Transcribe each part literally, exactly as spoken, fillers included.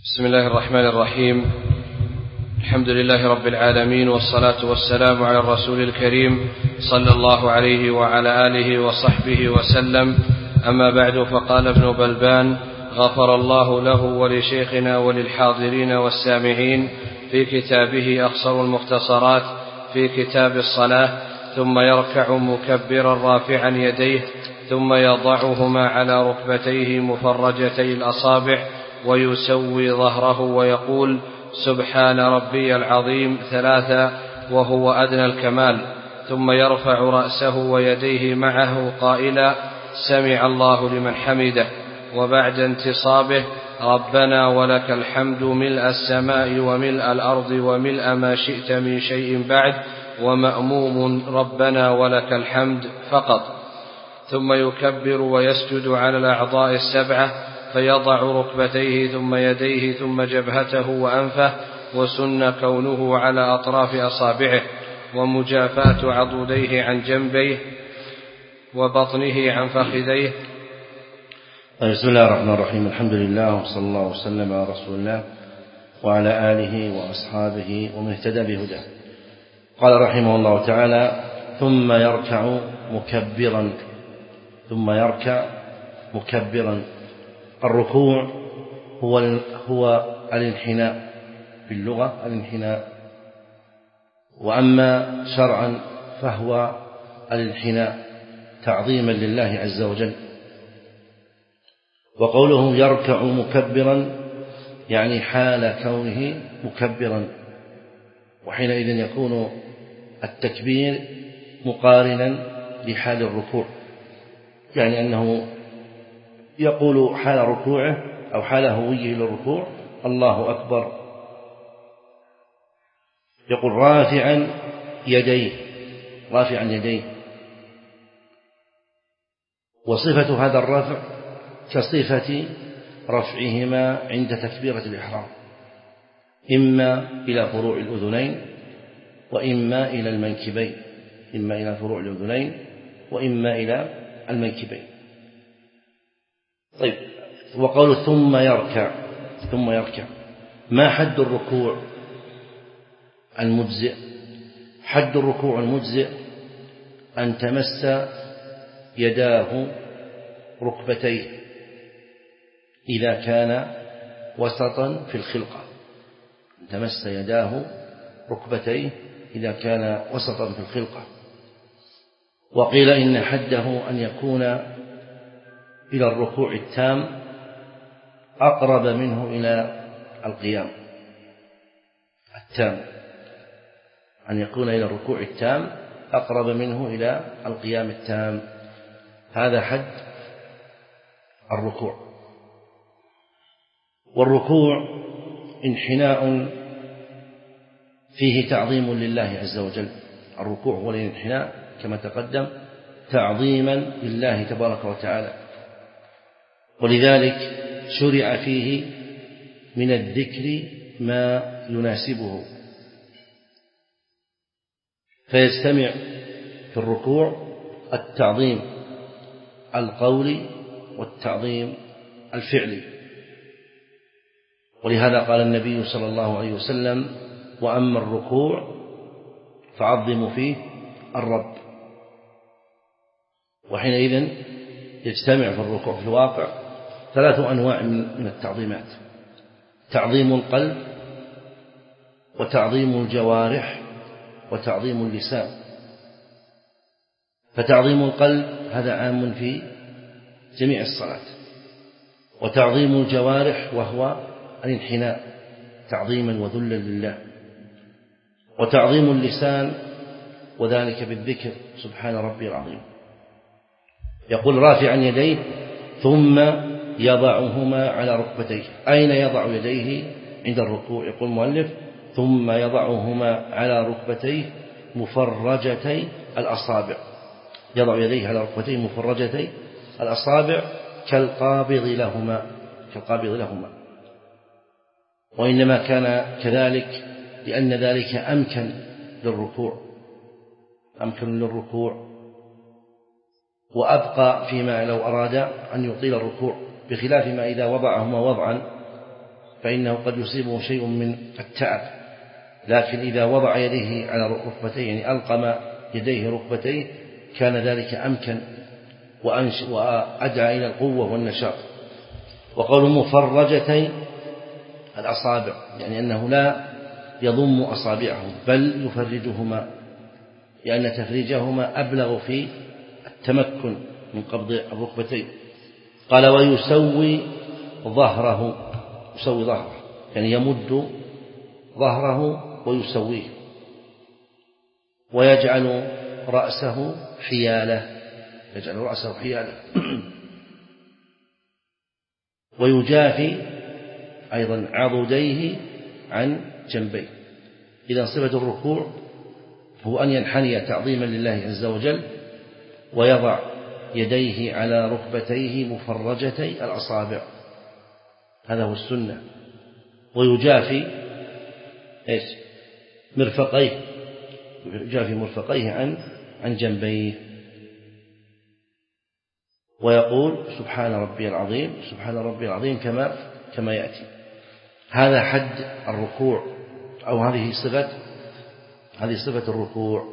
بسم الله الرحمن الرحيم. الحمد لله رب العالمين، والصلاة والسلام على الرسول الكريم صلى الله عليه وعلى آله وصحبه وسلم. أما بعد، فقال ابن بلبان غفر الله له ولشيخنا وللحاضرين والسامعين في كتابه أقصر المختصرات في كتاب الصلاة: ثم يركع مكبرا رافعا يديه، ثم يضعهما على ركبتيه مفرجتي الأصابع، ويسوي ظهره ويقول سبحان ربي العظيم ثلاثا وهو أدنى الكمال، ثم يرفع رأسه ويديه معه قائلا سمع الله لمن حمده، وبعد انتصابه ربنا ولك الحمد ملء السماء وملء الأرض وملء ما شئت من شيء بعد، ومأموم ربنا ولك الحمد فقط. ثم يكبر ويسجد على الأعضاء السبعة، فيضع ركبتيه ثم يديه ثم جبهته وأنفه، وسن كونه على أطراف أصابعه، ومجافاة عضديه عن جنبيه، وبطنه عن فخذيه. بسم الله الرحمن الرحيم. الحمد لله، وصلى الله وسلم على رسول الله وعلى آله وأصحابه ومن اهتدى بهداه. قال رحمه الله تعالى: ثم يركع مكبرا. ثم يركع مكبرا. الركوع هو هو الانحناء في اللغة، الانحناء، وأما شرعا فهو الانحناء تعظيما لله عز وجل. وقوله يركع مكبرا يعني حال كونه مكبرا، وحينئذ يكون التكبير مقارنا لحال الركوع، يعني أنه يقول حال ركوعه أو حال هويه للركوع الله أكبر، يقول رافعا يديه، رافعا يديه. وصفة هذا الرفع كصفة رفعهما عند تكبيرة الإحرام، إما إلى فروع الأذنين وإما إلى المنكبين، إما إلى فروع الأذنين وإما إلى المنكبين. طيب، وقول ثم يركع. ثم يركع، ما حد الركوع المجزئ؟ حد الركوع المجزئ أن تمس يداه ركبتيه إذا كان وسطا في الخلقة، أن تمس يداه ركبتيه إذا كان وسطا في الخلقة. وقيل إن حده أن يكون إلى الركوع التام أقرب منه إلى القيام التام، أن يكون إلى الركوع التام أقرب منه إلى القيام التام. هذا حد الركوع. والركوع انحناء فيه تعظيم لله عز وجل. الركوع هو الانحناء كما تقدم تعظيما لله تبارك وتعالى، ولذلك شرع فيه من الذكر ما يناسبه، فيجتمع في الركوع التعظيم القولي والتعظيم الفعلي. ولهذا قال النبي صلى الله عليه وسلم: وأما الركوع فعظموا فيه الرب. وحينئذ يجتمع في الركوع في الواقع ثلاث أنواع من التعظيمات: تعظيم القلب، وتعظيم الجوارح، وتعظيم اللسان. فتعظيم القلب هذا عام في جميع الصلاة، وتعظيم الجوارح وهو الانحناء تعظيما وذلا لله، وتعظيم اللسان وذلك بالذكر سبحان ربي العظيم. يقول رافعا يديه ثم يضعهما على ركبتيه. أين يضع يديه عند الركوع؟ يقول المؤلف ثم يضعهما على ركبتيه مفرجتي الأصابع. يضع يديه على ركبتيه مفرجتي الأصابع كالقابض لهما، كالقابض لهما. وإنما كان كذلك لأن ذلك أمكن للركوع، أمكن للركوع وأبقى فيما لو أراد أن يطيل الركوع، بخلاف ما إذا وضعهما وضعا فإنه قد يصيبه شيء من التعب، لكن إذا وضع يديه على ركبتيه يعني ألقم يديه ركبتيه كان ذلك أمكن وأدعى إلى القوة والنشاط. وقول مفرجتي الأصابع يعني أنه لا يضم أصابعه بل يفرجهما، لأن تفريجهما أبلغ في التمكن من قبض الركبتين. قال ويسوي ظهره، يسوي ظهره يعني يمد ظهره ويسويه، ويجعل رأسه حياله، يجعل رأسه حياله ويجافي أيضا عضديه عن جنبيه. إذا صفة الركوع هو أن ينحني تعظيما لله عز وجل ويضع يديه على ركبتيه مفرجتي الأصابع، هذا هو السنة. ويجافي إيش مرفقيه، يجافي مرفقيه عن عن جنبيه، ويقول سبحان ربي العظيم سبحان ربي العظيم كما كما يأتي. هذا حد الركوع، أو هذه صفة هذه صفة الركوع.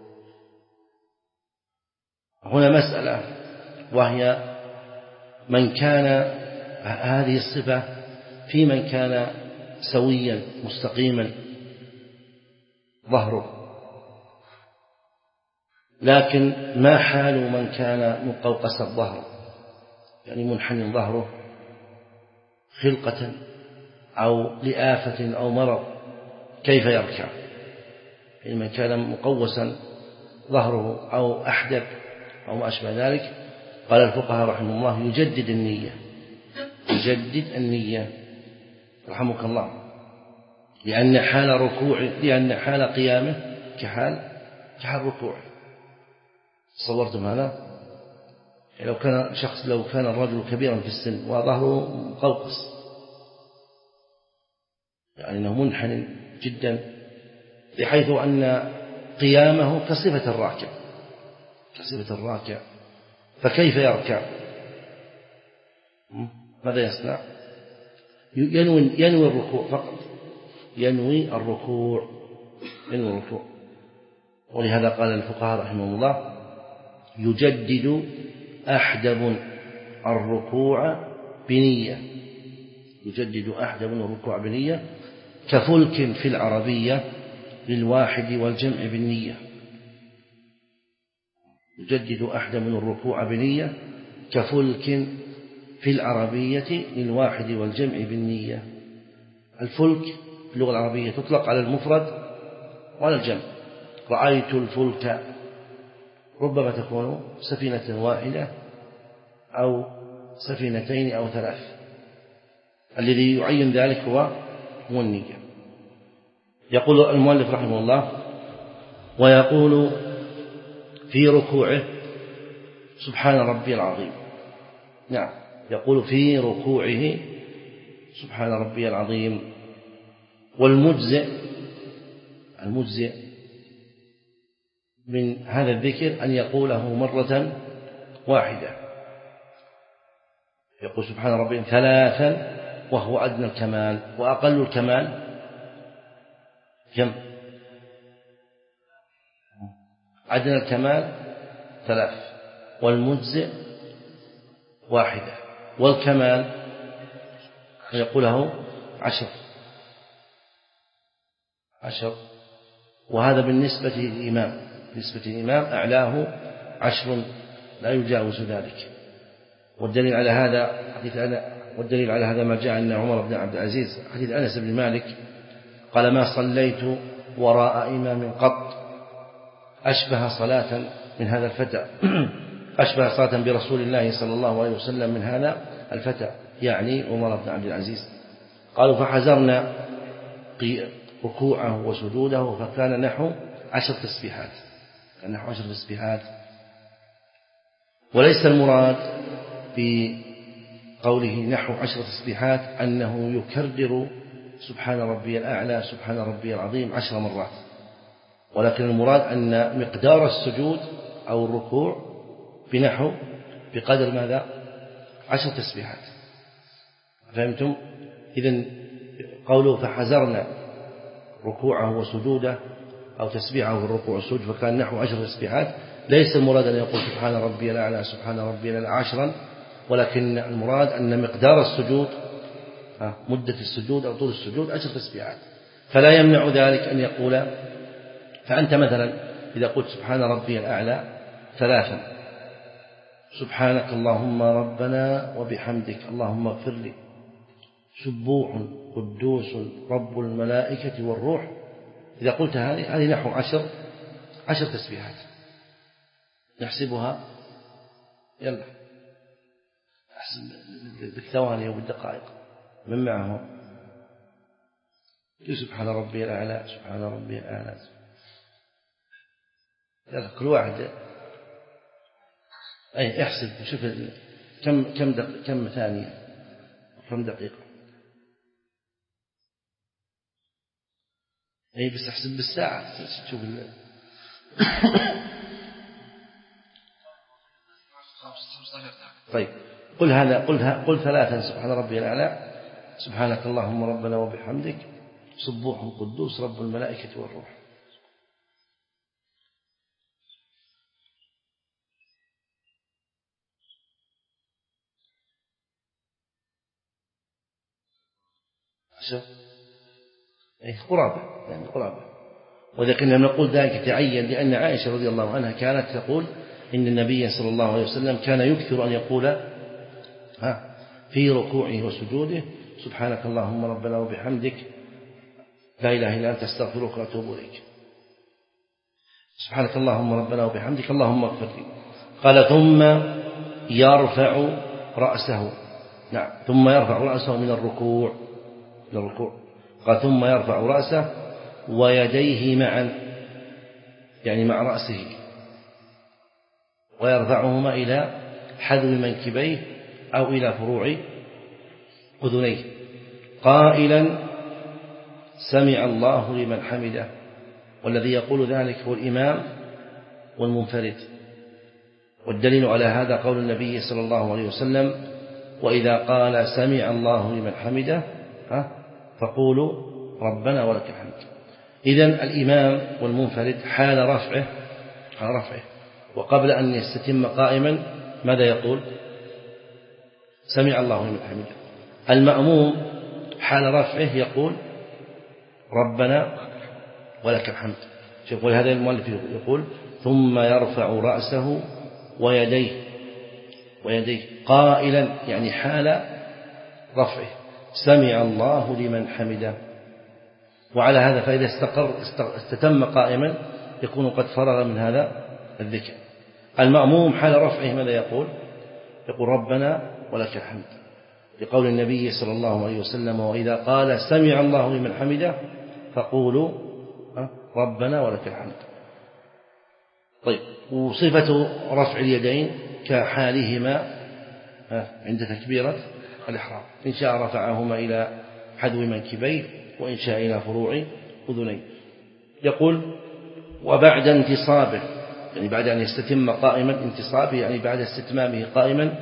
هنا مسألة وهي من كان هذه الصفة في من كان سويا مستقيما ظهره، لكن ما حال من كان مقوقس الظهر يعني منحني ظهره خلقة أو لآفة أو مرض، كيف يركع؟ يعني من كان مقوسا ظهره أو أحدب أو ما أشبه ذلك، قال الفقهاء رحمه الله يجدد النية، يجدد النية رحمك الله، لأن حال ركوع لأن حال قيامه كحال كحال ركوعه. صورتم هذا؟ يعني لو كان شخص لو كان الرجل كبيرا في السن وظهره مقوقس يعني أنه منحن جدا بحيث أن قيامه كصفة الراكع كصفة الراكع، فكيف يركع؟ ماذا يصنع؟ ينوي, ينوي الركوع فقط، ينوي الركوع ينوي الركوع ولهذا قال الفقهاء رحمهم الله يجدد أحدب الركوع بنية، يجدد أحدب الركوع بنية كفلك في العربية للواحد والجمع بالنية. يجدد أحدب الركوع بنية كفلك في العربية للواحد والجمع بالنية. الفلك في اللغة العربية تطلق على المفرد وعلى الجمع. رأيت الفلك ربما تكون سفينة واحدة أو سفينتين أو ثلاث، الذي يعين ذلك هو هو النية. يقول المؤلف رحمه الله ويقول في ركوعه سبحان ربي العظيم. نعم يقول في ركوعه سبحان ربي العظيم. والمجزئ المجزئ من هذا الذكر أن يقوله مرة واحدة، يقول سبحان ربي ثلاثا وهو أدنى الكمال، وأقل الكمال كم؟ أدنى الكمال ثلاث، والمجزئ واحدة، والكمال يقوله عشر عشر وهذا بالنسبة للإمام، بالنسبة للإمام أعلاه عشر لا يجاوز ذلك. والدليل على هذا حديث أنا والدليل على هذا ما جاء أن عمر بن عبد العزيز حديث أنس بن مالك قال ما صليت وراء إمام قط أشبه صلاة من هذا الفتى أشبه صلاة برسول الله صلى الله عليه وسلم من هذا الفتى، يعني عمر بن عبد العزيز. قالوا فحزرنا ركوعه وسجوده فكان نحو عشر تسبيحات كان نحو عشر تسبيحات. وليس المراد بقوله نحو عشر تسبيحات أنه يكرر سبحان ربي الأعلى سبحان ربي العظيم عشر مرات، ولكن المراد أن مقدار السجود أو الركوع بنحو بقدر ماذا؟ عشر تسبيحات. فهمتم؟ إذن قوله فحزرنا ركوعه وسجوده أو تسبيحه في الركوع والسجود فكان نحو عشر تسبيحات، ليس المراد أن يقول سبحان ربي الأعلى سبحان ربي الأعلى عشرا، ولكن المراد أن مقدار السجود مدة السجود أو طول السجود عشر تسبيحات. فلا يمنع ذلك أن يقول، فأنت مثلا إذا قلت سبحان ربي الأعلى ثلاثا، سبحانك اللهم ربنا وبحمدك اللهم اغفر لي، سبوح قدوس رب الملائكة والروح، إذا قلت هذه هذه نحو عشر عشر تسبيحات نحسبها، يلا أحسب بالثواني وبالدقائق من معهم، سبحان ربي الأعلى سبحان ربي الأعلى، يلا كل واحد أي احسب شوف كم كم دق... كم ثانية كم دقيقة، أي بس احسب بالساعة تشوف ال... طيب قل هذا قل قل ثلاثا سبحان ربي الأعلى سبحانك اللهم ربنا وبحمدك سبوح قدوس رب الملائكة والروح. شوف أي قرابة يعني قرابة، ولكن نقول ذلك تعين لأن عائشة رضي الله عنها كانت تقول إن النبي صلى الله عليه وسلم كان يكثر أن يقول ها في ركوعه وسجوده سبحانك اللهم ربنا وبحمدك لا إله إلا أنت أستغفرك وأتوب إليك، سبحانك اللهم ربنا وبحمدك اللهم اغفر لي. قال ثم يرفع رأسه، نعم ثم يرفع رأسه من الركوع من الركوع قال ثم يرفع رأسه ويديه معا يعني مع رأسه، ويرفعهما إلى حذو منكبيه أو إلى فروع أذنيه قائلا سمع الله لمن حمده، والذي يقول ذلك هو الإمام والمنفرد، والدليل على هذا قول النبي صلى الله عليه وسلم وإذا قال سمع الله لمن حمده فقولوا ربنا ولك الحمد. إذن الإمام والمنفرد حال رفعه حال رفعه وقبل أن يستتم قائما ماذا يقول؟ سمع الله لمن حمده. المأموم حال رفعه يقول ربنا ولك الحمد. يقول هذا المؤلف يقول ثم يرفع رأسه ويديه ويديه قائلا يعني حال رفعه سمع الله لمن حمده. وعلى هذا فإذا استقر استتم قائما يكون قد فرغ من هذا الذكر. المأموم حال رفعه ماذا يقول؟ يقول ربنا ولك الحمد، لقول النبي صلى الله عليه وسلم وإذا قال سمع الله لمن حمده فقولوا ربنا ولك الحمد. طيب وصفة رفع اليدين كحالهما عند تكبيرة الإحرام، إن شاء رفعهما إلى حذو منكبيه وإن شاء إلى فروع أذنيه. يقول وبعد انتصابه يعني بعد أن يستتم قائما انتصابه يعني بعد استتمامه قائما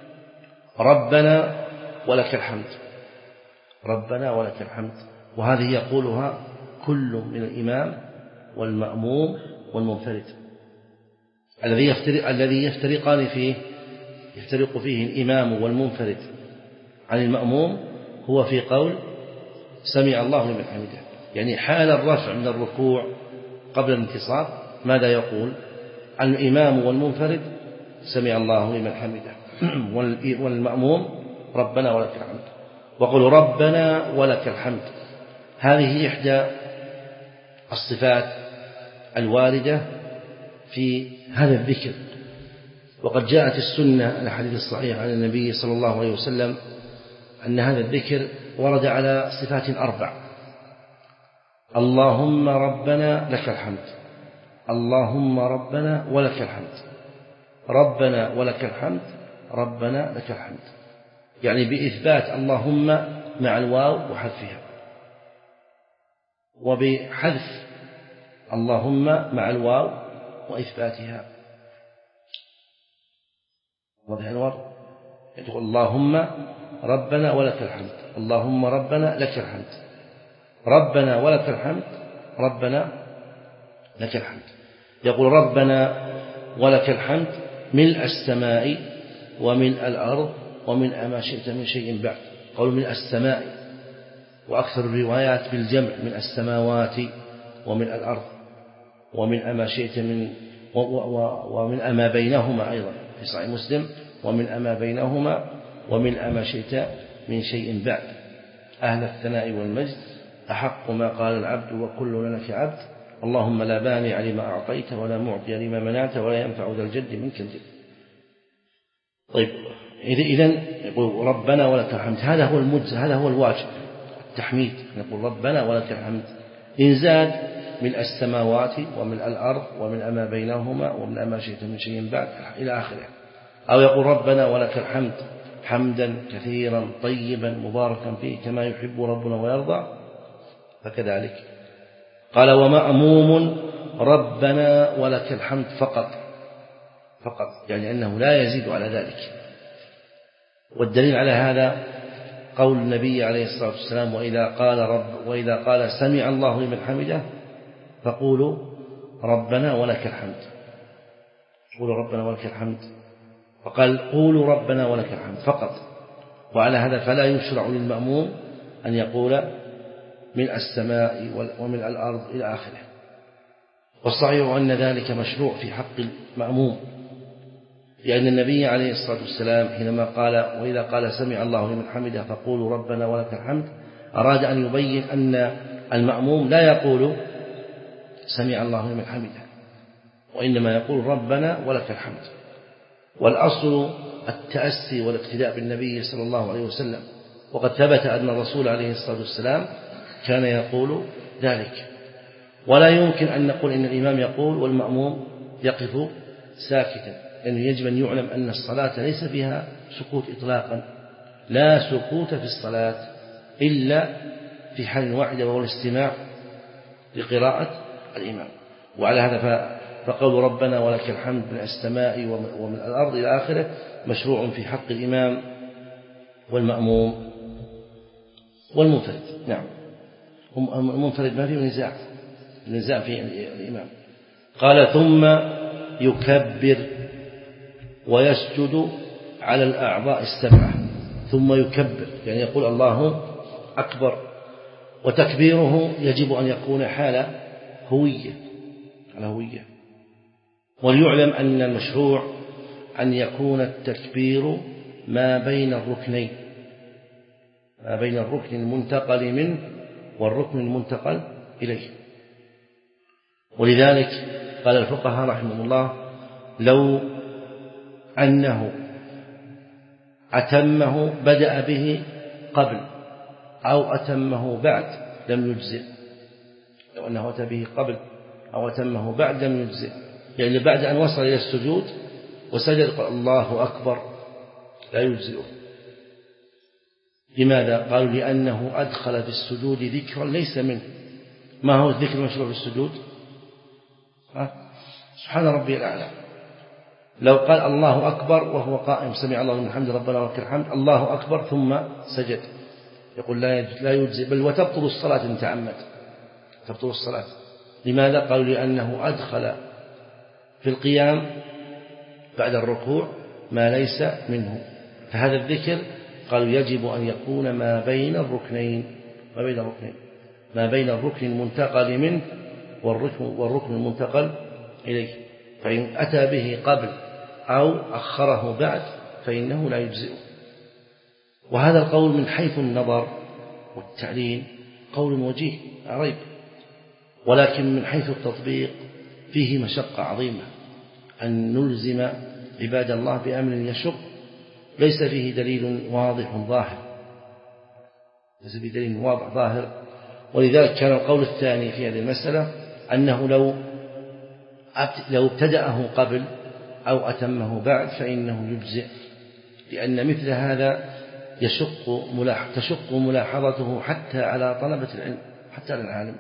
ربنا ولك الحمد ربنا ولك الحمد. وهذه يقولها كل من الإمام والمأموم والمنفرد. الذي يفترق الذي يفترقان فيه يفترق فيه الإمام والمنفرد عن المأموم هو في قول سمع الله لمن حمده، يعني حال الرفع من الركوع قبل الانتصاب ماذا يقول؟ الإمام والمنفرد سمع الله لمن حمده والمأموم ربنا ولك الحمد. وقل ربنا ولك الحمد هذه إحدى الصفات الواردة في هذا الذكر، وقد جاءت السنة الحديث الصحيح عن النبي صلى الله عليه وسلم أن هذا الذكر ورد على صفات أربع: اللهم ربنا لك الحمد، اللهم ربنا ولك الحمد، ربنا ولك الحمد، ربنا لك الحمد، يعني بإثبات اللهم مع الواو وحذفها، وبحذف اللهم مع الواو وإثباتها. واضح الوضع؟ يقول اللهم ربنا ولك الحمد، اللهم ربنا لك الحمد، ربنا ولك الحمد، ربنا لك الحمد. يقول ربنا ولك الحمد ملء السماء وملء الأرض وملء ما شئت من شيء بعد. قول ملء السماء، وأكثر الروايات بالجمع، ملء السماوات وملء الأرض وملء ما شئت من وملء ما بينهما، أيضا في صحيح مسلم وملء ما بينهما وملء ما شئت من شيء بعد. أهل الثناء والمجد أحق ما قال العبد وكلنا لك عبد، اللهم لا بانع لما أعطيت ولا معطي لما منعت ولا ينفع ذا الجد منك الجد. طيب، إذن يقول ربنا ولك الحمد، هذا هو المجز، هذا هو الواجب، التحميد. نقول ربنا ولك الحمد. إن زاد ملء السماوات وملء الأرض وملء ما بينهما وملء ما شئت من شيء بعد إلى آخره. أو يقول ربنا ولك الحمد حمدا كثيرا طيبا مباركا فيه كما يحب ربنا ويرضى، فكذلك. قال ومأموم ربنا ولك الحمد فقط، فقط يعني أنه لا يزيد على ذلك. والدليل على هذا قول النبي عليه الصلاة والسلام وإذا قال, رب وإذا قال سمع الله لمن حمده فقولوا ربنا ولك الحمد، قولوا ربنا ولك الحمد. فقال قولوا ربنا ولك الحمد فقط. وعلى هذا فلا يشرع للمأموم أن يقول ملء السماء وملء الأرض إلى آخره. والصحيح أن ذلك مشروع في حق المأموم، لأن النبي عليه الصلاة والسلام حينما قال وإذا قال سمع الله لمن حمده فقولوا ربنا ولك الحمد أراد أن يبين أن المأموم لا يقول سمع الله لمن حمده، وإنما يقول ربنا ولك الحمد. والأصل التأسي والاقتداء بالنبي صلى الله عليه وسلم، وقد ثبت أن الرسول عليه الصلاة والسلام كان يقول ذلك. ولا يمكن أن نقول إن الإمام يقول والمأموم يقف ساكتا، لأنه يجب أن يعلم أن الصلاة ليس فيها سكوت إطلاقا، لا سكوت في الصلاة إلا في حال واحدة وهو الاستماع لقراءة الإمام. وعلى هذا فقول ربنا ولك الحمد من السماء ومن الأرض إلى آخره مشروع في حق الإمام والمأموم والمنفرد. نعم، المنفرد ما فيه نزاع، نزاع في الإمام. قال ثم يكبر ويسجد على الأعضاء السبعة، ثم يكبر يعني يقول الله أكبر. وتكبيره يجب أن يكون حال هوية، على هوية. وليعلم أن المشروع أن يكون التكبير ما بين الركنين، ما بين الركن المنتقل منه والركن المنتقل إليه. ولذلك قال الفقهاء رحمهم الله لو أنه أتمه بدأ به قبل أو أتمه بعد لم يجزئ، لو أنه أتى به قبل أو أتمه بعد لم يجزئ، يعني بعد أن وصل إلى السجود وسجد قال الله أكبر لا يجزئه. لماذا؟ قالوا لأنه أدخل في السجود ذكرا ليس منه. ما هو الذكر المشروع في السجود؟ سبحان ربي الأعلى. لو قال الله أكبر وهو قائم سمع الله لمن حمده ربنا ولك الحمد الله أكبر ثم سجد يقول لا يجزي، بل وتبطل الصلاة إن تعمد، تبطل الصلاة. لماذا؟ قالوا لأنه أدخل في القيام بعد الركوع ما ليس منه. فهذا الذكر قالوا يجب أن يكون ما بين الركنين، ما بين الركنين ما بين الركن المنتقل منه والركن, والركن المنتقل إليه. فإن أتى به قبل أو أخره بعد فإنه لا يجزئه. وهذا القول من حيث النظر والتعليل قول وجيه لا ريب، ولكن من حيث التطبيق فيه مشقة عظيمة أن نلزم عباد الله بأمر يشق ليس فيه دليل واضح ظاهر، ليس فيه دليل واضح ظاهر. ولذلك كان القول الثاني في هذه المسألة أنه لو لو ابتدأه قبل أو أتمه بعد فإنه يجزئ، لأن مثل هذا يشق تشق ملاحظته حتى على طلبة العلم، حتى على العالم.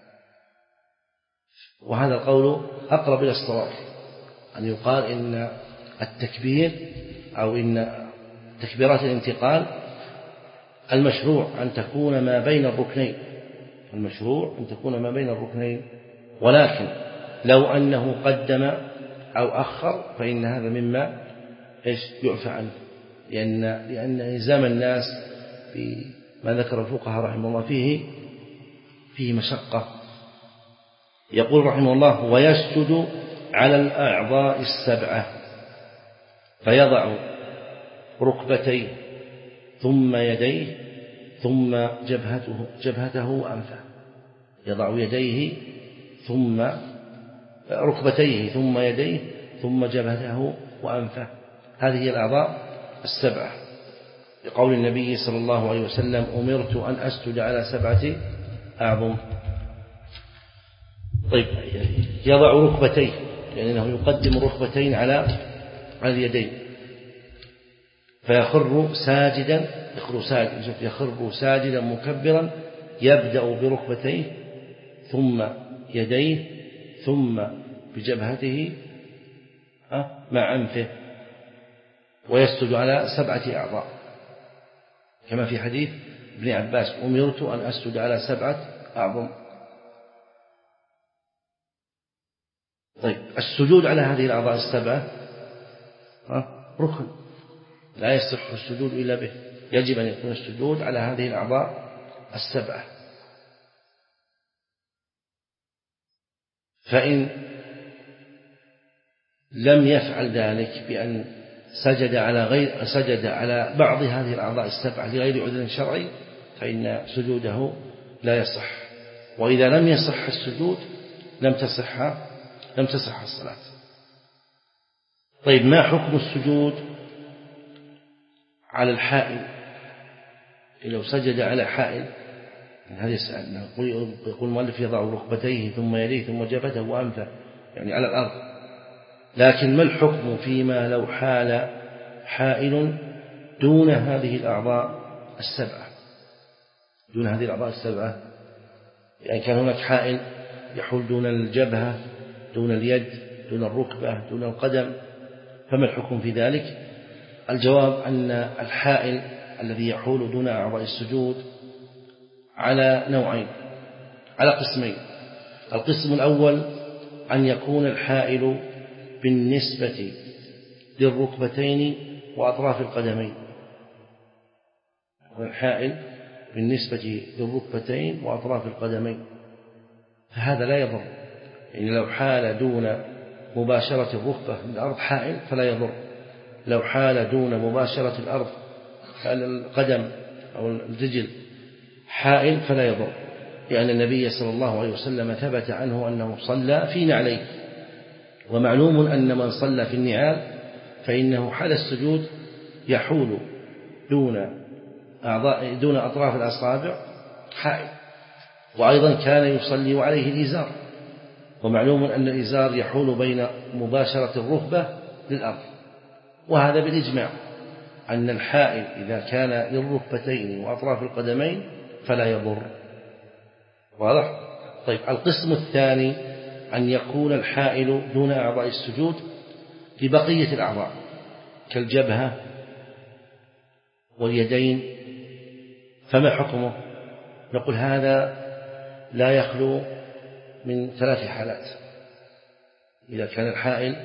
وهذا القول أقرب إلى الصواب، أن يقال إن التكبير أو إن تكبيرات الانتقال المشروع أن تكون ما بين الركنين، المشروع أن تكون ما بين الركنين، ولكن لو أنه قدم أو أخر فإن هذا مما إيش يعفى عنه، لأن لأن إلزام الناس بما ذكر الفقهاء رحمه الله فيه فيه مشقة. يقول رحمه الله: ويسجد على الأعضاء السبعة فيضع ركبتيه ثم يديه ثم جبهته جبهته وأنفه. يضع يديه ثم ركبتيه ثم يديه ثم جبهته وأنفه. هذه هي الأعضاء السبعة، لقول النبي صلى الله عليه وسلم: أمرت أن أسجد على سبعة أعظم. طيب، يضع ركبتيه لأنه يقدم الركبتين على على اليدين فيخر ساجدا يخر ساجدا يخر ساجدا مكبرا، يبدأ بركبتيه ثم يديه ثم بجبهته مع أنفه، ويسجد على سبعة أعضاء كما في حديث ابن عباس: أمرت أن أسجد على سبعة أعظم. طيب، السجود على هذه الأعضاء السبعة ركن لا يصح السجود إلا به، يجب أن يكون السجود على هذه الأعضاء السبعة. فإن لم يفعل ذلك بأن سجد على غير سجد على بعض هذه الأعضاء السبعة لغير عذر شرعي فإن سجوده لا يصح، وإذا لم يصح السجود لم تصح لم تصح الصلاة. طيب، ما حكم السجود على الحائل؟ لو سجد على حائل هذا يسأل، يقول المؤلف: يضع ركبتيه ثم يديه ثم جبهته وأنفه، يعني على الأرض. لكن ما الحكم فيما لو حال حائل دون هذه الأعضاء السبعة دون هذه الأعضاء السبعة يعني كان هناك حائل يحول دون الجبهة دون اليد دون الركبة دون القدم، فما الحكم في ذلك؟ الجواب أن الحائل الذي يحول دون أعضاء السجود على نوعين، على قسمين. القسم الأول أن يكون الحائل بالنسبة للركبتين وأطراف القدمين، والحائل بالنسبة للركبتين وأطراف القدمين، فهذا لا يضر. يعني لو حال دون مباشرة الركبة للأرض حائل فلا يضر، لو حال دون مباشرة الأرض القدم أو الرجل حائل فلا يضر، لأن النبي صلى الله عليه وسلم ثبت عنه أنه صلى في نعليه، ومعلوم أن من صلى في النعال فإنه حال السجود يحول دون أعضاء دون أطراف الأصابع حائل. وأيضا كان يصلي وعليه الإزار، ومعلوم أن الإزار يحول بين مباشرة الركبة للأرض، وهذا بالإجماع أن الحائل إذا كان للركبتين وأطراف القدمين فلا يضر. واضح؟ طيب، القسم الثاني أن يكون الحائل دون أعضاء السجود لبقية الأعضاء كالجبهة واليدين، فما حكمه؟ نقول هذا لا يخلو من ثلاث حالات. إذا كان الحائل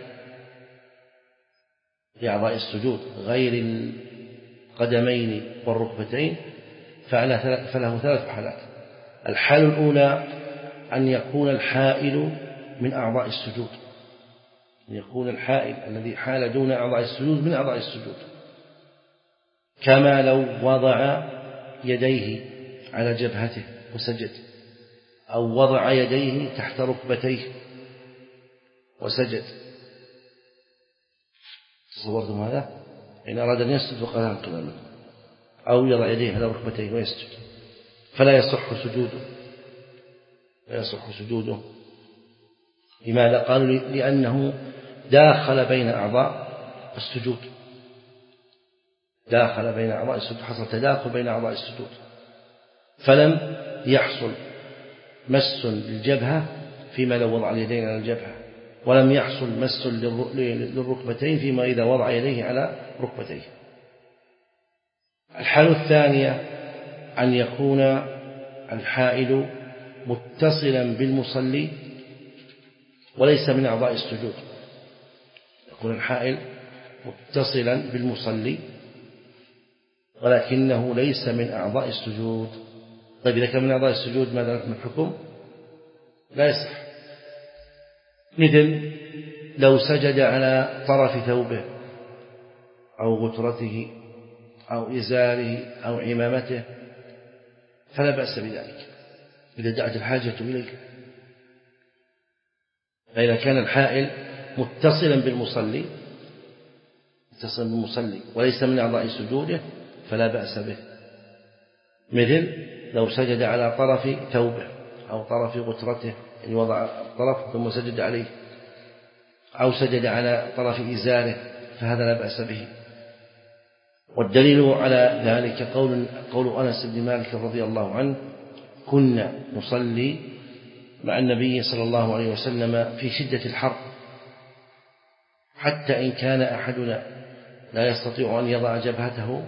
لأعضاء السجود غير القدمين والركبتين فله ثلاث حالات. الحالة الأولى أن يكون الحائل من أعضاء السجود، أن يكون الحائل الذي حال دون أعضاء السجود من أعضاء السجود، كما لو وضع يديه على جبهته وسجد، أو وضع يديه تحت ركبتيه وسجد. تصورتم هذا؟ إن أراد أن يسجد وقال هكذا، أو يضع يديه على ركبتيه ويسجد، فلا يصح سجوده لا يصح سجوده لماذا؟ قالوا لأنه داخل بين أعضاء السجود داخل بين أعضاء السجود حصل تداخل بين أعضاء السجود، فلم يحصل مس للجبهة فيما لو وضع اليدين على الجبهة، ولم يحصل مس للركبتين فيما إذا وضع يديه على ركبتيه. الحالة الثانية أن يكون الحائل متصلا بالمصلي وليس من أعضاء السجود. يكون الحائل متصلا بالمصلي ولكنه ليس من أعضاء السجود. طيب إذا كان من أعضاء السجود ماذا نحكم الحكم؟ لا يصح. مثل لو سجد على طرف ثوبه أو غترته أو إزاره أو عمامته فلا بأس بذلك إذا دعت الحاجة إليه. فإذا كان الحائل متصلا بالمصلي متصلا بالمصلي وليس من أعضاء سجوده فلا بأس به. مثل لو سجد على طرف ثوبه أو طرف غترته، يعني وضع الطرف ثم سجد عليه، أو سجد على طرف إزاره فهذا لا بأس به. والدليل على ذلك قول, قول أنس بن مالك رضي الله عنه: كنا نصلي مع النبي صلى الله عليه وسلم في شدة الحر حتى إن كان أحدنا لا يستطيع أن يضع جبهته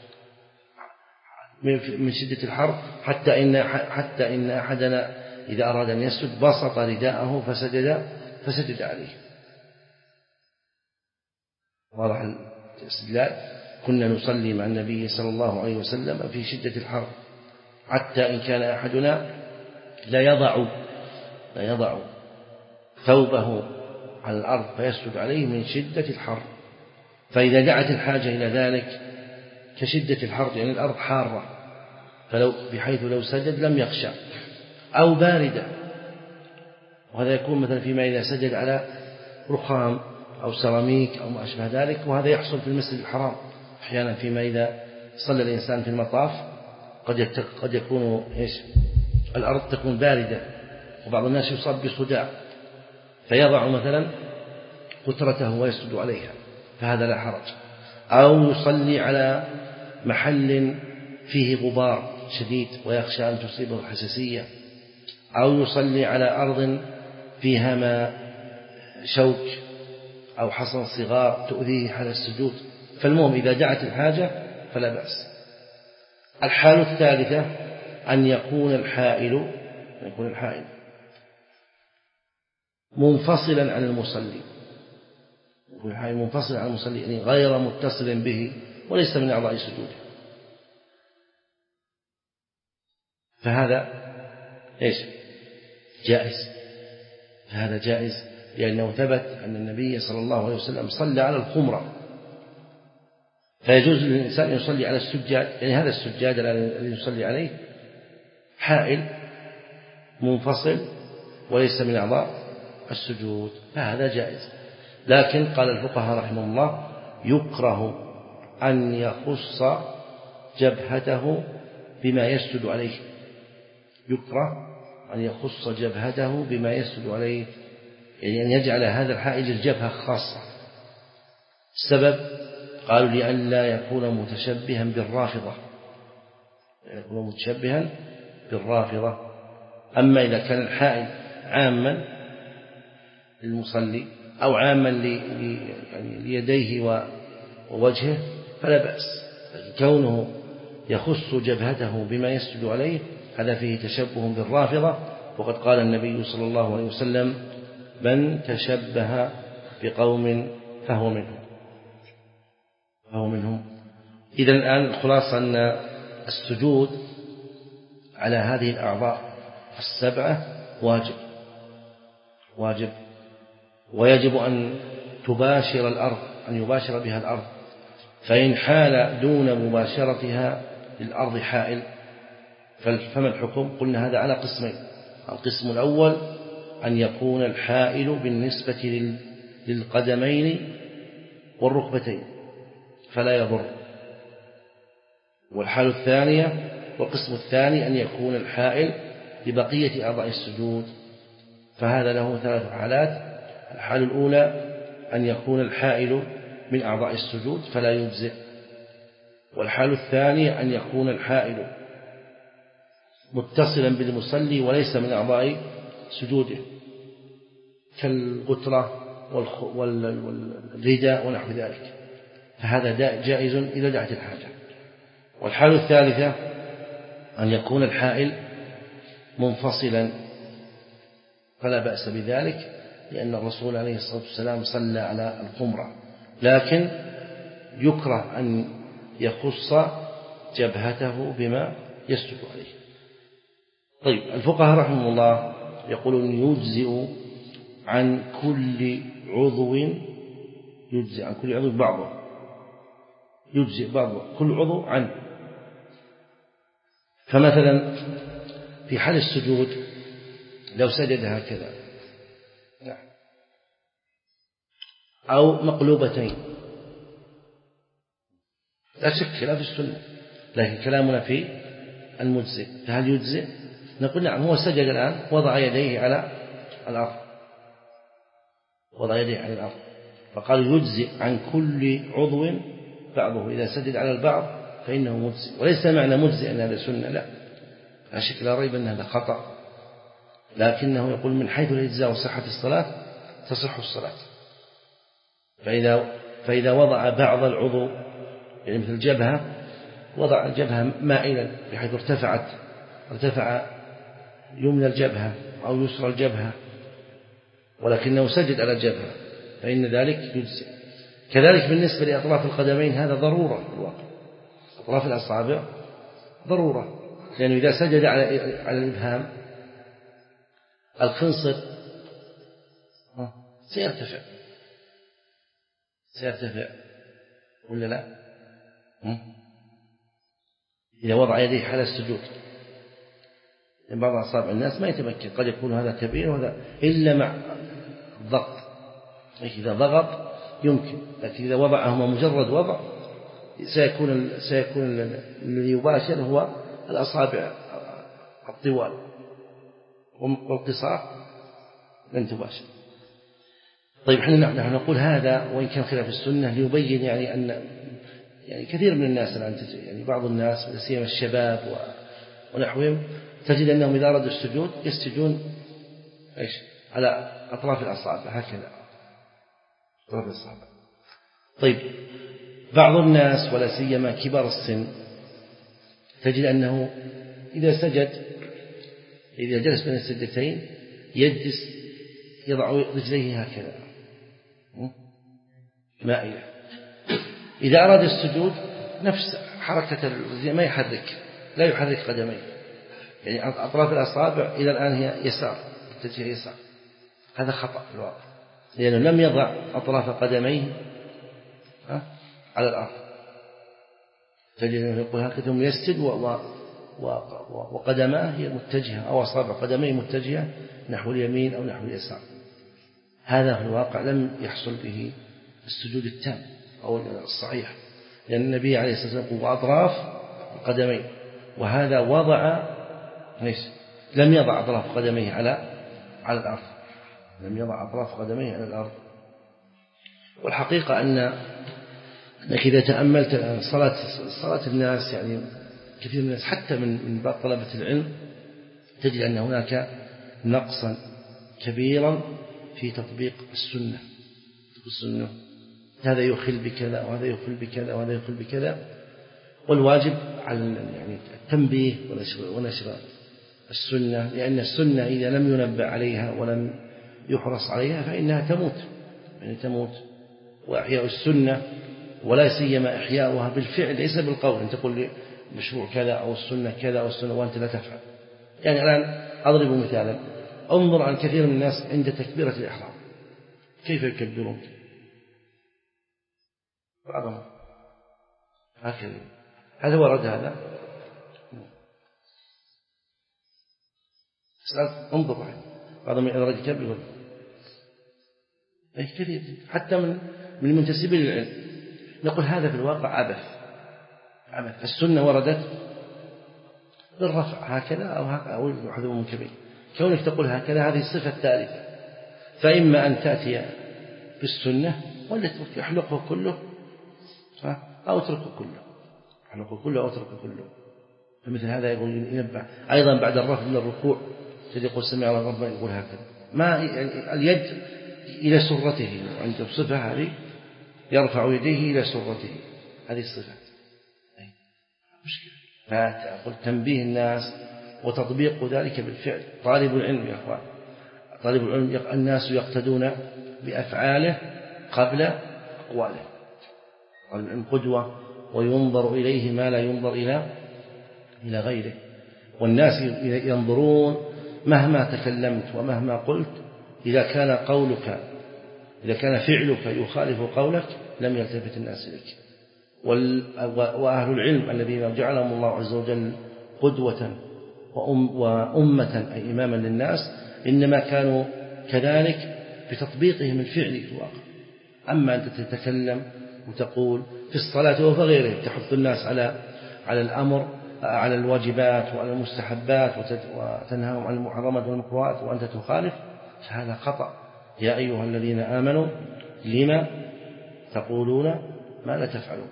من شدة الحر حتى إن, حتى إن أحدنا إذا أراد أن يسجد بسط رداءه فسجد, فسجد عليه. واضح الاستدلال. كنا نصلي مع النبي صلى الله عليه وسلم في شدة الحر حتى إن كان أحدنا لا يضع لا يضع ثوبه على الأرض فيسجد عليه من شدة الحر. فإذا دعت الحاجة إلى ذلك كشدة الحر، يعني الأرض حارة فلو بحيث لو سجد لم يخشى، أو باردة، وهذا يكون مثلا فيما إذا سجد على رخام أو سيراميك أو ما أشبه ذلك، وهذا يحصل في المسجد الحرام أحيانا فيما إذا صلى الإنسان في المطاف قد قد يكون إيش الأرض تكون باردة وبعض الناس يصاب بصداع فيضع مثلا قطرته ويسجد عليها فهذا لا حرج. أو يصلي على محل فيه غبار شديد ويخشى أن تصيبه الحساسية، أو يصلي على أرض فيها ما شوك أو حصى صغار تؤذيه على السجود. فالمهم إذا دعت الحاجة فلا بأس. الحالة الثالثة أن يكون الحائل يكون الحائل منفصلا عن المصلي، يكون الحائل منفصلا عن المصلي يعني غير متصل به وليس من أعضاء سجوده، فهذا إيش جائز. فهذا جائز لأنه ثبت أن النبي صلى الله عليه وسلم صلى على الخمرة، فيجوز للإنسان أن يصلي على السجاد، يعني هذا السجاد الذي يصلي عليه حائل منفصل وليس من أعضاء السجود، فهذا جائز. لكن قال الفقهاء رحمه الله يكره أن يخص جبهته بما يسجد عليه، يكره أن يخص جبهته بما يسجد عليه، يعني أن يجعل هذا الحائل الجبهة خاصة. السبب قالوا لئلا يكون متشبها بالرافضة، يكون متشبها بالرافضة. أما إذا كان الحائل عاما للمصلي أو عاما يعني ليديه ووجهه فلا بأس. كونه يخص جبهته بما يسجد عليه هذا فيه تشبه بالرافضة، وقد قال النبي صلى الله عليه وسلم: من تشبه بقوم فهو منهم فهو منهم. إذا الآن الخلاصة أن السجود على هذه الأعضاء السبعة واجب واجب ويجب أن تباشر الأرض، أن يباشر بها الأرض. فإن حال دون مباشرتها للأرض حائل فما الحكم؟ قلنا هذا على قسمين. القسم الأول أن يكون الحائل بالنسبة للقدمين والركبتين فلا يضر. والحالة الثانية والقسم الثاني أن يكون الحائل لبقية أعضاء السجود، فهذا له ثلاث حالات. الحالة الأولى أن يكون الحائل من أعضاء السجود فلا يجزئ. والحالة الثانية أن يكون الحائل متصلا بالمصلي وليس من أعضاء سجوده كالغترة والرداء ونحو ذلك، فهذا جائز إذا دعت الحاجة. والحالة الثالثة أن يكون الحائل منفصلا فلا بأس بذلك، لأن الرسول عليه الصلاة والسلام صلى على القمرة، لكن يكره أن يخص جبهته بما يسجد عليه. طيب الفقهاء رحمه الله يقولون يجزئ عن كل عضو يجزئ عن كل عضو بعضه، يجزئ بعضه كل عضو عنه. فمثلا في حال السجود لو سجد هكذا أو مقلوبتين لا شك خلاف السنة، لكن كلامنا في المجزئ، فهل يجزئ؟ نقول نعم، هو سجد الآن وضع يديه على الأرض، وضع يديه على الأرض، فقال يجزئ عن كل عضو بعضه، إذا سجد على البعض فإنه مجزئ. وليس معنى مجزئ أن هذا سنة، لا لا شك لا ريب أن هذا خطأ، لكنه يقول من حيث الإجزاء وصحة الصلاة تصح الصلاة. فإذا, فإذا وضع بعض العضو يعني مثل الجبهة، وضع الجبهة مائلا بحيث ارتفعت ارتفع يمنى الجبهة أو يسرى الجبهة، ولكنه سجد على الجبهة، فإن ذلك يجزئ. كذلك بالنسبة لأطراف القدمين هذا ضرورة في الواقع، أطراف الأصابع ضرورة، لأنه إذا سجد على على الإبهام الخنصر سيرتفع سيرتفع ولا لا؟ إذا وضع يديه حال السجود، لأن بعض أصابع الناس ما يتمكن، قد يكون هذا كبير وهذا إلا مع الضغط، إذا ضغط يمكن، لكن إذا وضعهما مجرد وضع سيكون سيكون الذي يباشر هو الأصابع الطوال، والقصار لن تباشر. طيب احنا نحن نقول هذا وإن كان خلاف السنة ليبين يعني أن يعني كثير من الناس الآن يعني بعض الناس سيما الشباب ونحوهم تجد أنهم إذا أرادوا السجود يسجدون إيش على أطراف الأصابع هكذا، أطراف الأصابع. طيب بعض الناس ولا سيما كبار السن تجد أنه إذا سجد إذا جلس بين السجدتين يجلس يضع رجليه هكذا مائلة. إذا أراد السجود نفس حركة الرجل ما يحرك، لا يحرك قدميه، يعني أطراف الأصابع إلى الآن هي يسار، تتجه يسار. هذا خطأ في الواقع، لأنه لم يضع أطراف قدميه على الأرض. تجد أنه يقول هكذا ثم يسجد وقدماه هي متجهة أو أصابع قدميه متجهة نحو اليمين أو نحو اليسار. هذا في الواقع لم يحصل به السجود التام أو الصحيح، لأن النبي عليه الصلاة والسلام يقول أطراف القدمين، وهذا وضع ليش لم يضع أطراف قدميه على على الأرض، لم يضع أطراف قدميه على الأرض. والحقيقة أن أنك إذا تأملت صلاة صلاة الناس يعني كثير من الناس حتى من من بعض طلبة العلم تجد أن هناك نقصا كبيرا في تطبيق السنة. السنة هذا يخل بكذا وهذا يخل بكذا وهذا يخل بكذا، والواجب على يعني التنبيه ونشر ونشر السنة، لأن السنة إذا لم ينبأ عليها ولم يحرص عليها فإنها تموت، يعني تموت. وإحياء السنة ولا سيما إحياؤها بالفعل ليس بالقول، أن تقول لي مشروع كذا أو السنة كذا أو السنة وأنت لا تفعل. يعني الآن أضرب مثالا، انظر عن كثير من الناس عند تكبيرة الإحرام كيف يكبرون، بعضهم هكذا. هل هو رد هذا؟ انظر معي، بعضهم يرد يكبر أي كثير حتى من من المنتسبين للعلم. نقول هذا في الواقع عبث عبث. السنة وردت بالرفع هكذا أو هكذا أو حذو منكبين، كونك تقول هكذا هذه الصفة الثالثة، فإما أن تأتي بالسنة ولا تحلقه كله أو اتركه كله، احلقه كله أو اتركه كله. فمثل هذا يقول ينبع أيضا بعد الرفع من الركوع يقول سمع الله ربنا يقول هكذا، ما يعني اليد إلى سرته، عند الصفة هذه يرفع يديه إلى سرته، هذه الصفة مشكلة. فأقول تنبيه الناس وتطبيق ذلك بالفعل. طالب العلم يا أخوان، طالب العلم الناس يقتدون بأفعاله قبل أقواله. طالب العلم قدوة وينظر إليه ما لا ينظر إلى إلى غيره، والناس ينظرون مهما تكلمت ومهما قلت، إذا كان قولك إذا كان فعلك يخالف قولك لم يلتفت الناس إليك. وأهل العلم الذين جعلهم الله عز وجل قدوة وأمة أي إماما للناس إنما كانوا كذلك بتطبيقهم الفعلي في الواقع. أما أنت تتكلم وتقول في الصلاة وفي غيره تحث الناس على على الأمر على الواجبات وعلى المستحبات وتنهاهم عن المحرمات والمكروهات وأنت تخالف، فهذا خطأ. يا أيها الذين آمنوا لما تقولون ما لا تفعلون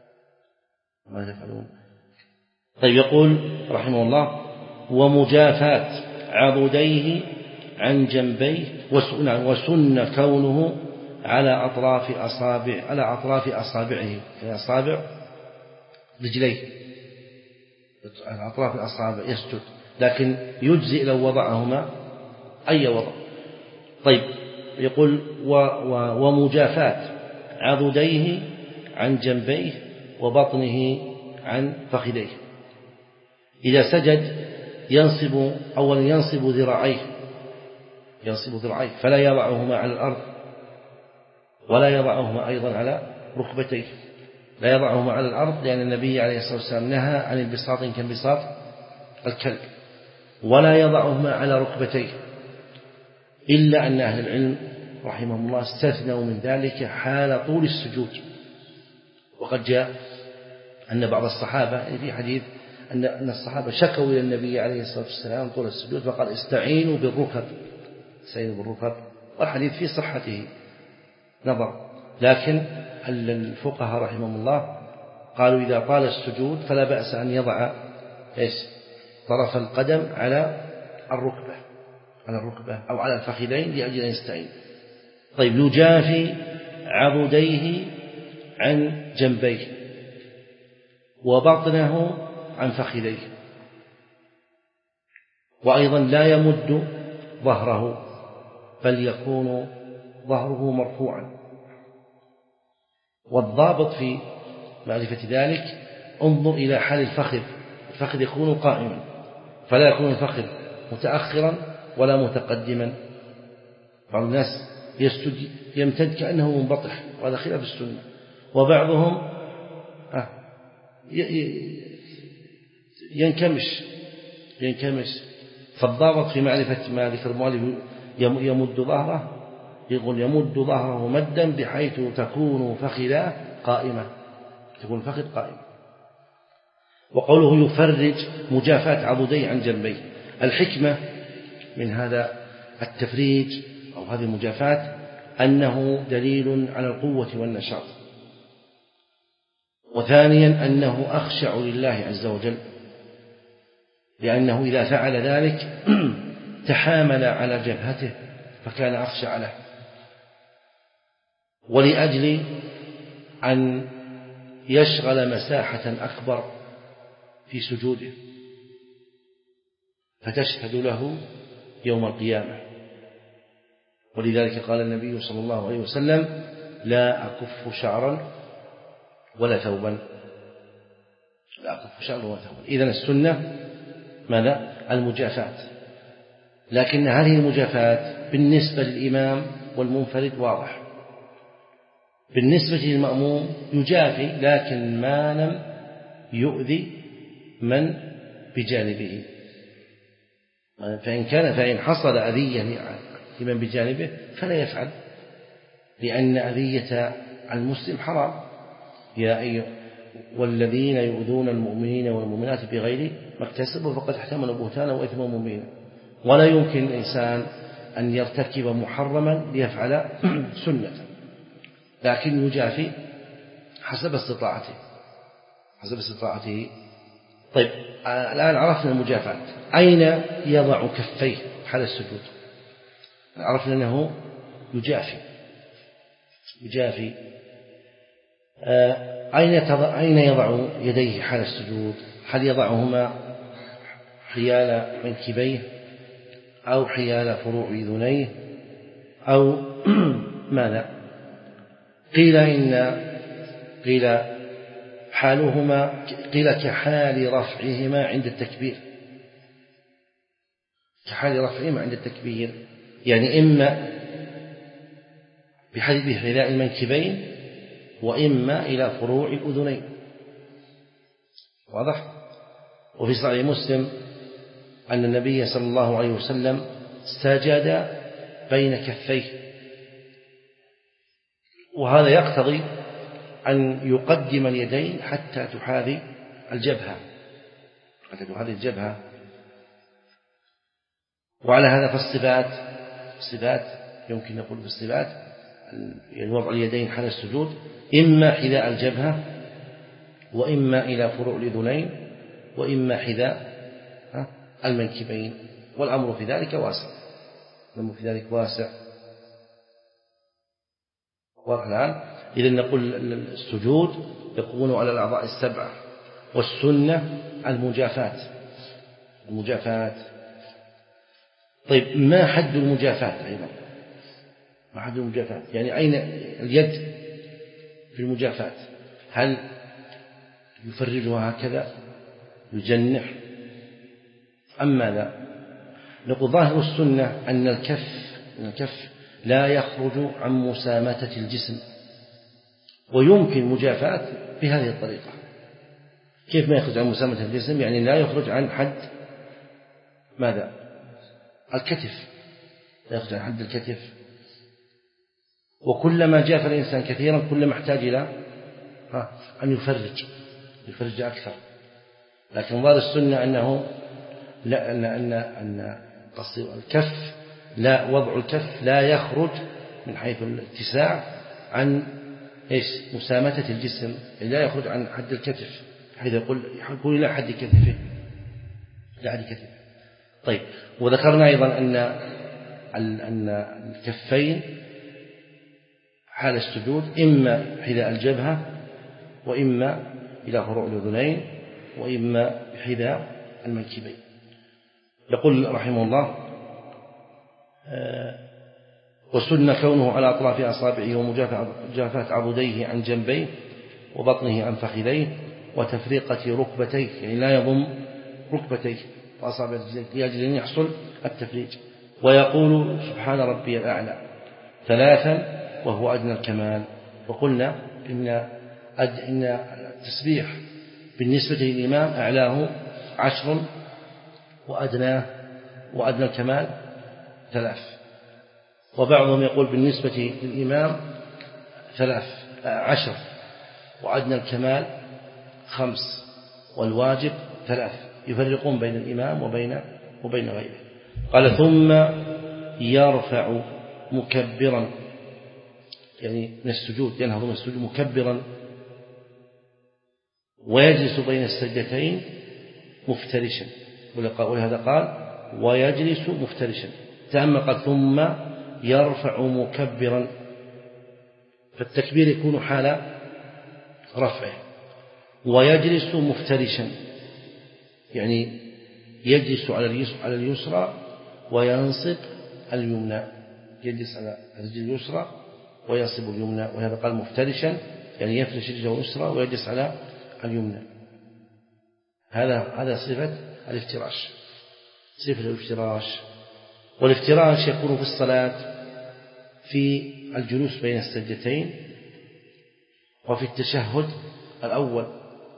ما لا تفعلون. طيب يقول رحمه الله: ومجافاة عضديه عن جنبيه، وسن كونه على أطراف أصابع على أطراف أصابعه، يعني أصابع رجليه على أطراف الأصابع يسجد، لكن يجزئ لو وضعهما أي وضع. طيب يقول: ومجافاة عضديه عن جنبيه وبطنه عن فخذيه. إذا سجد ينصب أولا ينصب ذراعيه ينصب ذراعيه فلا يضعهما على الأرض ولا يضعهما أيضا على ركبتيه. لا يضعهما على الأرض لأن النبي عليه الصلاة والسلام نهى عن البساط كانبساط الكلب، ولا يضعهما على ركبتيه، إلا أن أهل العلم رحمهم الله استثنوا من ذلك حال طول السجود. وقد جاء أن بعض الصحابة في حديث أن الصحابة شكوا إلى النبي عليه الصلاة والسلام طول السجود فقال: استعينوا بالركب استعينوا بالركب والحديث في صحته نظر، لكن الفقهاء رحمهم الله قالوا إذا طال السجود فلا بأس أن يضع إيش طرف القدم على الركبة على الركبة أو على الفخذين لأجل أن يستعين. طيب: يجافي عضديه عن جنبيه وبطنه عن فخذيه، وأيضا لا يمد ظهره بل يكون ظهره مرفوعا. والضابط في معرفة ذلك انظر إلى حال الفخذ، الفخذ يكون قائما فلا يكون الفخذ متأخرا ولا متقدما. بعض الناس يسجد يمتد كأنه منبطح وهذا خلاف السنة، وبعضهم ينكمش ينكمش فالضابط في معرفة ما ذكر المؤلف يمد ظهره، يقول يمد ظهره مدا بحيث تكون فخذاه قائمة تكون فخذ قائمة. وقوله يفرج مجافاة عضديه عن جنبيه، الحكمة من هذا التفريج أو هذه المجافاة أنه دليل على القوة والنشاط، وثانيا أنه أخشع لله عز وجل، لأنه إذا فعل ذلك تحامل على جبهته فكان أخشع له، ولأجل أن يشغل مساحة أكبر في سجوده فتشهد له يوم القيامة. ولذلك قال النبي صلى الله عليه وسلم: لا أكف شعرا ولا ثوبا لا أكف شعرا ولا ثوبا. إذن السنة ماذا؟ المجافاة، لكن هذه المجافاة بالنسبة للإمام والمنفرد واضح، بالنسبة للمأموم يجافي لكن ما لم يؤذي من بجانبه، فإن كان فإن حصل أذية لمن بجانبه فلا يفعل، لأن أذية المسلم حرام. يا أيها والذين يؤذون المؤمنين والمؤمنات بغير ما اكتسبوا فقد احتملوا بهتانا وإثما مبينا. ولا يمكن الإنسان أن يرتكب محرما ليفعل سنة، لكن يجافي حسب استطاعته حسب استطاعته. طيب الآن عرفنا المجافاة. أين يضع كفيه حال السجود؟ عرفنا أنه يجافي يجافي أين أين يضع يديه حال السجود؟ هل يضعهما حيال منكبيه أو حيال فروع أذنيه أو ماذا؟ قيل إن قيل حالهما قيل كحال رفعهما عند التكبير، كحال رفعهما عند التكبير، يعني إما بحذاء المنكبين وإما إلى فروع الأذنين. واضح؟ وفي صحيح مسلم أن النبي صلى الله عليه وسلم سجد بين كفيه، وهذا يقتضي أن يقدم اليدين حتى تحاذي الجبهة، حتى تحاذي الجبهة. وعلى هذا فالصفات الصفات يمكن نقول في الصفات وضع اليدين حال السجود إما حذاء الجبهة وإما إلى فروع الأذنين وإما حذاء المنكبين، والأمر في ذلك واسع، الأمر في ذلك واسع. والآن إذا نقول السجود يكون على الأعضاء السبعة، والسنة المجافات المجافات. طيب ما حد المجافات أيضا؟ ما حد المجافات؟ يعني أين اليد في المجافات؟ هل يفرجها هكذا يجنح أم ماذا؟ نقول ظاهر السنة أن الكف الكف لا يخرج عن مسامتة الجسم، ويمكن مجافاة بهذه الطريقة. كيف ما يخرج عن مسامتة الجسم؟ يعني لا يخرج عن حد ماذا؟ الكتف، لا يخرج عن حد الكتف. وكلما جاف الإنسان كثيرا كلما احتاج إلى أن يفرج يفرج أكثر. لكن ظاهر السنة أنه لا أن أن أن الكف لا وضع الكف لا يخرج من حيث الاتساع عن إيش؟ مسامتة الجسم، لا يخرج عن حد الكتف، حيث يقول يقول لا حد كتفه، لا حد كتفه. طيب، وذكرنا أيضا أن أن الكفين حال السجود إما حذاء الجبهة وإما إلى فروع الأذنين وإما بحذاء المنكبين. يقول رحمه الله: وسن كونه على أطراف أصابعه ومجافاة عضديه عن جنبيه وبطنه عن فخذيه وتفريقة ركبتيه، يعني لا يضم ركبتيه وأصابع لأجل أن يحصل التفريج. ويقول سبحان ربي الأعلى ثلاثا وهو أدنى الكمال. وقلنا إن إن التسبيح بالنسبة للإمام أعلاه عشر وأدناه وأدنى الكمال ثلاث. وبعضهم يقول بالنسبة للإمام ثلاث عشر وأدنى الكمال خمس والواجب ثلاث، يفرقون بين الإمام وبين وبين غيره. قال: ثم يرفع مكبرا، يعني من السجود ينهض من السجود مكبرا، ويجلس بين السجدتين مفترشا، ولهذا قال ويجلس مفترشا. تأمل قال ثم يرفع مكبرا، فالتكبير يكون حال رفعه، ويجلس مفترشا يعني يجلس على اليسرى وينصب اليمنى، يجلس على الرجل اليسرى وينصب اليمنى، وهذا قال مفترشا يعني يفرش رجله اليسرى ويجلس على اليمنى. هذا هذا صفة الافتراش، صفة الافتراش. والافتراش يكون في الصلاة في الجلوس بين السجدتين وفي التشهد الأول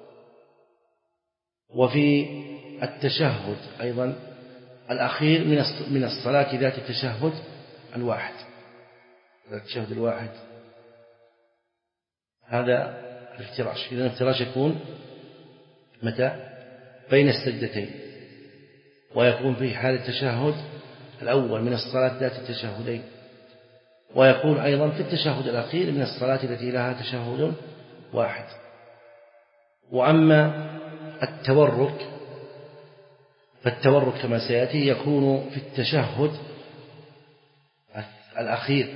وفي التشهد أيضا الأخير من الصلاة ذات التشهد الواحد، ذات التشهد الواحد. هذا الافتراش. إذن الافتراش يكون متى؟ بين السجدتين، ويكون في حال التشهد الأول من الصلاة ذات التشهدين، ويكون أيضا في التشهد الأخير من الصلاة التي لها تشهد واحد. وأما التورك فالتورك كما سيأتي يكون في التشهد الأخير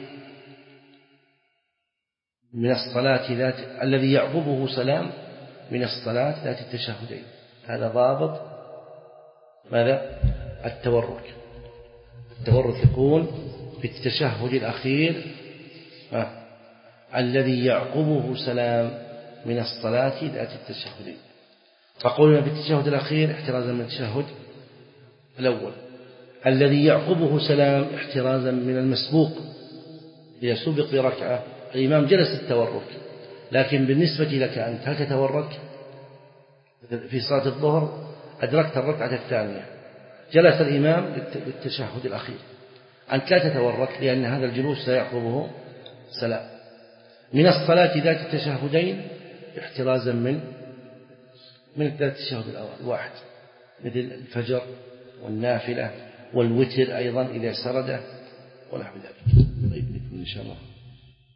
من الصلاة ذات الذي يعقبه سلام من الصلاة ذات التشهدين. هذا ضابط ماذا؟ التورك. التورك يكون في التشهد الأخير آه. الذي يعقبه سلام من الصلاة ذات التشهدين. فقولنا في التشهد الأخير احترازا من التشهد الأول، الذي يعقبه سلام احترازا من المسبوق. إذا سبق بركعة الإمام جلس التورك، لكن بالنسبة لك أنت هل تتورك؟ في صلاة الظهر أدركت الركعة الثانية، جلس الإمام للتشهد الأخير، أنت لا تتورك لأن هذا الجلوس لا يعقبه سلام. من الصلاة ذات التشهدين احترازا من من ذات التشهد الواحد، مثل الفجر والنافلة والوتر أيضا إذا سرد ونحو ذلك. طيب إن شاء الله.